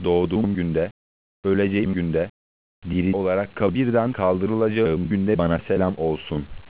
doğduğum günde, öleceğim günde, diri olarak kabirden kaldırılacağım günde bana selam olsun.